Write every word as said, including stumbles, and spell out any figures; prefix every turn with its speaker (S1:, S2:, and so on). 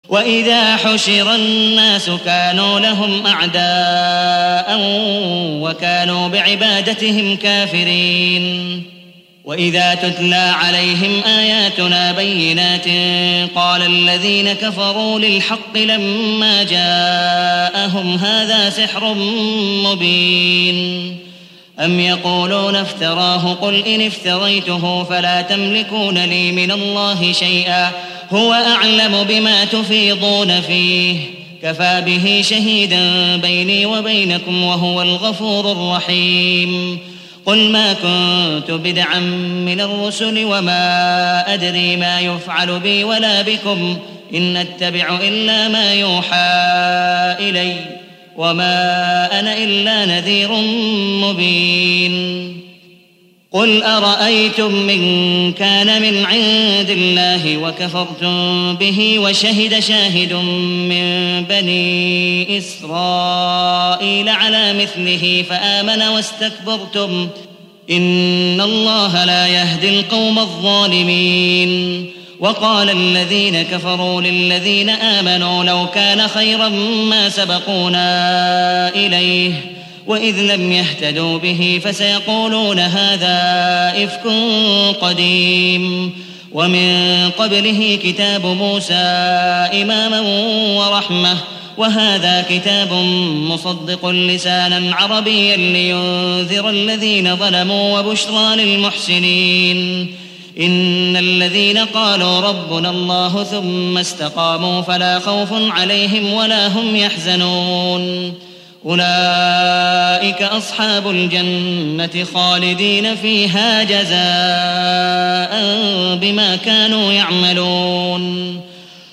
S1: وإذا حشر الناس كانوا لهم أعداء وكانوا بعبادتهم كافرين. وإذا تتلى عليهم آياتنا بينات قال الذين كفروا للحق لما جاءهم هذا سحر مبين أم يقولون افتراه قل إن افتريته فلا تملكون لي من الله شيئا هو أعلم بما تفيضون فيه كفى به شهيدا بيني وبينكم وهو الغفور الرحيم. قل ما كنت بدعا من الرسل وما أدري ما يفعل بي ولا بكم إن أتبع إلا ما يوحى إلي وما أنا إلا نذير مبين. قل أرأيتم من كان من عند الله وكفرتم به وشهد شاهد من بني إسرائيل على مثله فآمن واستكبرتم إن الله لا يهدي القوم الظالمين. وقال الذين كفروا للذين آمنوا لو كان خيرا ما سبقونا إليه وإذ لم يهتدوا به فسيقولون هذا إفك قديم ومن قبله كتاب موسى إماما ورحمة وهذا كتاب مصدق لسانا عربيا لينذر الذين ظلموا وبشرى للمحسنين. إن الذين قالوا ربنا الله ثم استقاموا فلا خوف عليهم ولا هم يحزنون أولئك أصحاب الجنة خالدين فيها جزاء بما كانوا يعملون.